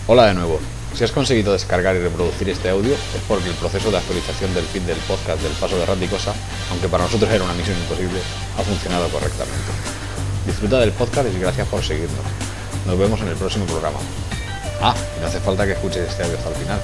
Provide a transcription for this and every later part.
Hola de nuevo. Si has conseguido descargar y reproducir este audio es porque el proceso de actualización del feed del podcast del Paso de Randicosa, aunque para nosotros era una misión imposible, ha funcionado correctamente. Disfruta del podcast y gracias por seguirnos. Nos vemos en el próximo programa. Y no hace falta que escuches este audio hasta el final.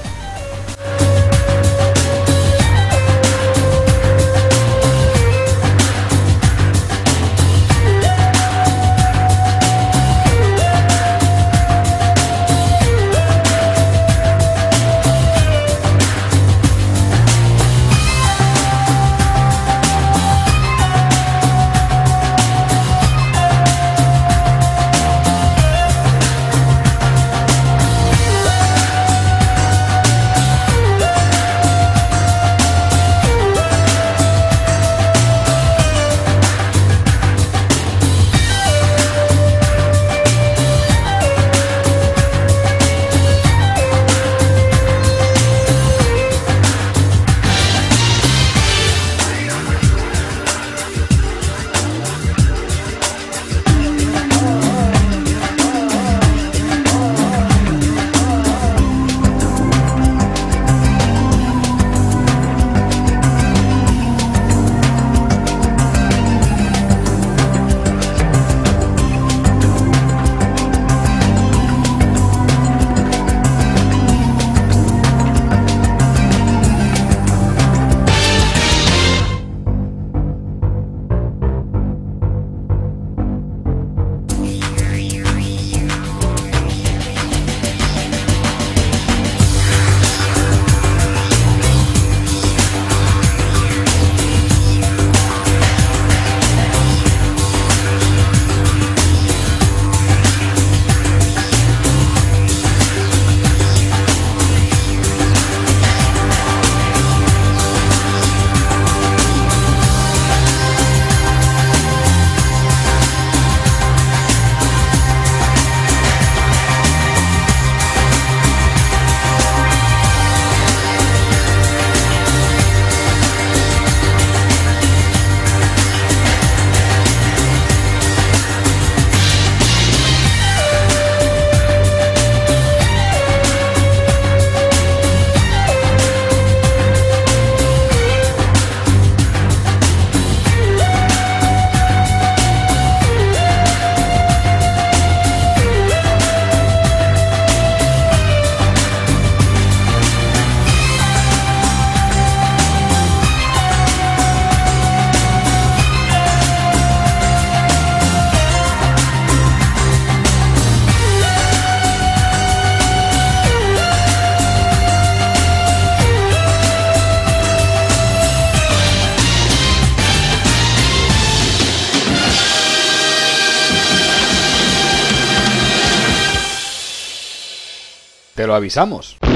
Te lo avisamos.